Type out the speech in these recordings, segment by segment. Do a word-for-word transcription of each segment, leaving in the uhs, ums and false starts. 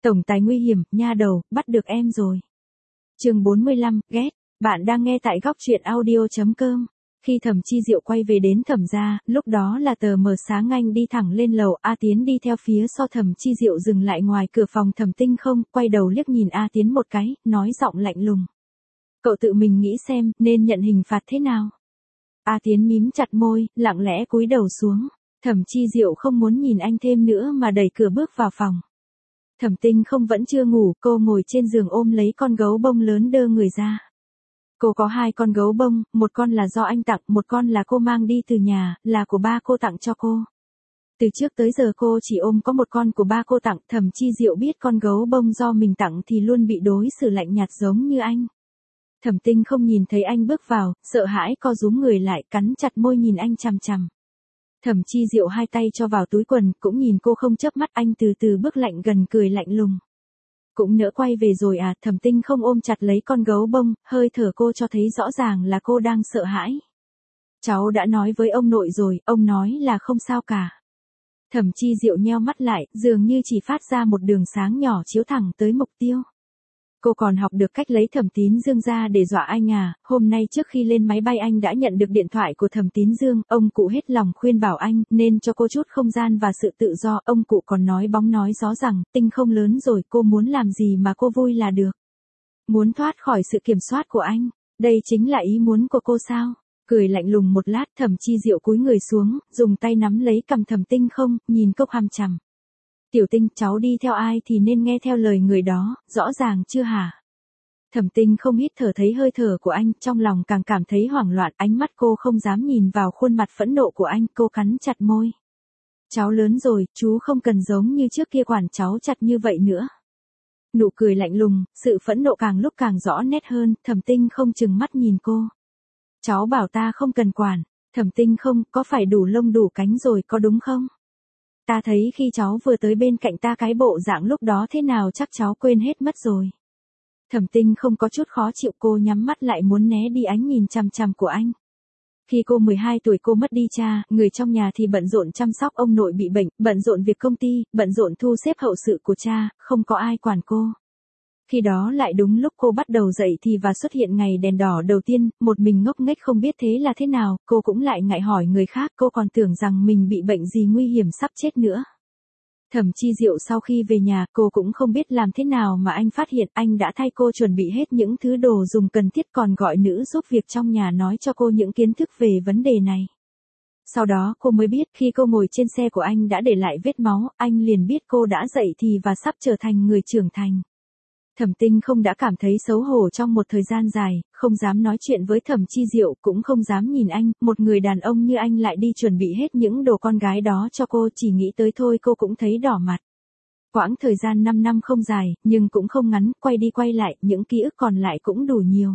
Tổng tài nguy hiểm, nha đầu, bắt được em rồi. Chương bốn mươi lăm, ghét. Bạn đang nghe tại góc truyện audio chấm com. Khi Thẩm Chi Diệu quay về đến Thẩm gia, lúc đó là tờ mờ sáng, anh đi thẳng lên lầu, A Tiến đi theo phía sau. Thẩm Chi Diệu dừng lại ngoài cửa phòng Thẩm Tinh Không, quay đầu liếc nhìn A Tiến một cái, nói giọng lạnh lùng. Cậu tự mình nghĩ xem, nên nhận hình phạt thế nào? A Tiến mím chặt môi, lặng lẽ cúi đầu xuống. Thẩm Chi Diệu không muốn nhìn anh thêm nữa mà đẩy cửa bước vào phòng. Thẩm Tinh Không vẫn chưa ngủ, cô ngồi trên giường ôm lấy con gấu bông lớn đơ người ra. Cô có hai con gấu bông, một con là do anh tặng, một con là cô mang đi từ nhà, là của ba cô tặng cho cô. Từ trước tới giờ cô chỉ ôm có một con của ba cô tặng. Thẩm Chi Diệu biết con gấu bông do mình tặng thì luôn bị đối xử lạnh nhạt giống như anh. Thẩm Tinh Không nhìn thấy anh bước vào, sợ hãi co rúm người lại, cắn chặt môi nhìn anh chằm chằm. Thẩm Chi Diệu hai tay cho vào túi quần, cũng nhìn cô không chớp mắt. Anh từ từ bước lạnh gần, cười lạnh lùng. Cũng nỡ quay về rồi à? Thẩm Tinh Không ôm chặt lấy con gấu bông, hơi thở cô cho thấy rõ ràng là cô đang sợ hãi. Cháu đã nói với ông nội rồi, ông nói là không sao cả. Thẩm Chi Diệu nheo mắt lại, dường như chỉ phát ra một đường sáng nhỏ chiếu thẳng tới mục tiêu. Cô còn học được cách lấy Thẩm Tín Dương ra để dọa anh à? Hôm nay trước khi lên máy bay anh đã nhận được điện thoại của Thẩm Tín Dương, ông cụ hết lòng khuyên bảo anh nên cho cô chút không gian và sự tự do. Ông cụ còn nói bóng nói gió rằng, Tinh Không lớn rồi, cô muốn làm gì mà cô vui là được. Muốn thoát khỏi sự kiểm soát của anh, đây chính là ý muốn của cô sao? Cười lạnh lùng một lát, Thẩm Chi Diệu cúi người xuống, dùng tay nắm lấy cằm Thẩm Tinh Không, nhìn cốc hàm chằm. Tiểu Tinh, cháu đi theo ai thì nên nghe theo lời người đó, rõ ràng chưa hả? Thẩm Tinh Không hít thở thấy hơi thở của anh, trong lòng càng cảm thấy hoảng loạn. Ánh mắt cô không dám nhìn vào khuôn mặt phẫn nộ của anh, cô cắn chặt môi. Cháu lớn rồi, chú không cần giống như trước kia quản cháu chặt như vậy nữa. Nụ cười lạnh lùng, sự phẫn nộ càng lúc càng rõ nét hơn. Thẩm Tinh Không trừng mắt nhìn cô. Cháu bảo ta không cần quản. Thẩm Tinh Không, có phải đủ lông đủ cánh rồi có đúng không? Ta thấy khi cháu vừa tới bên cạnh ta cái bộ dạng lúc đó thế nào chắc cháu quên hết mất rồi. Thẩm Tinh Không có chút khó chịu, cô nhắm mắt lại muốn né đi ánh nhìn chằm chằm của anh. Khi cô mười hai tuổi cô mất đi cha, người trong nhà thì bận rộn chăm sóc ông nội bị bệnh, bận rộn việc công ty, bận rộn thu xếp hậu sự của cha, không có ai quản cô. Khi đó lại đúng lúc cô bắt đầu dậy thì và xuất hiện ngày đèn đỏ đầu tiên, một mình ngốc nghếch không biết thế là thế nào, cô cũng lại ngại hỏi người khác, cô còn tưởng rằng mình bị bệnh gì nguy hiểm sắp chết nữa. Thẩm Chi Diệu sau khi về nhà, cô cũng không biết làm thế nào mà anh phát hiện anh đã thay cô chuẩn bị hết những thứ đồ dùng cần thiết, còn gọi nữ giúp việc trong nhà nói cho cô những kiến thức về vấn đề này. Sau đó cô mới biết khi cô ngồi trên xe của anh đã để lại vết máu, anh liền biết cô đã dậy thì và sắp trở thành người trưởng thành. Thẩm Tinh Không đã cảm thấy xấu hổ trong một thời gian dài, không dám nói chuyện với Thẩm Chi Diệu, cũng không dám nhìn anh, một người đàn ông như anh lại đi chuẩn bị hết những đồ con gái đó cho cô, chỉ nghĩ tới thôi cô cũng thấy đỏ mặt. Quãng thời gian năm năm không dài, nhưng cũng không ngắn, quay đi quay lại, những ký ức còn lại cũng đủ nhiều.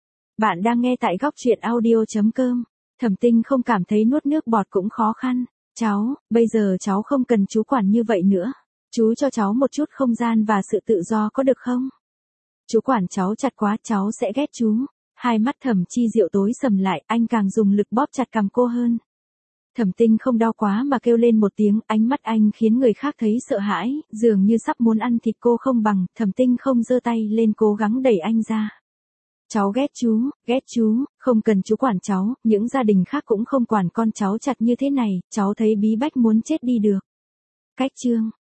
Bạn đang nghe tại góc truyện audio chấm com. Thẩm Tinh Không cảm thấy nuốt nước bọt cũng khó khăn. Cháu, bây giờ cháu không cần chú quản như vậy nữa. Chú cho cháu một chút không gian và sự tự do có được không? Chú quản cháu chặt quá, cháu sẽ ghét chú. Hai mắt Thẩm Chi Diệu tối sầm lại, anh càng dùng lực bóp chặt cằm cô hơn. Thẩm Tinh Không đau quá mà kêu lên một tiếng, ánh mắt anh khiến người khác thấy sợ hãi, dường như sắp muốn ăn thịt cô không bằng. Thẩm Tinh Không giơ tay lên cố gắng đẩy anh ra. Cháu ghét chú, ghét chú, không cần chú quản cháu, những gia đình khác cũng không quản con cháu chặt như thế này, cháu thấy bí bách muốn chết đi được. Cách chương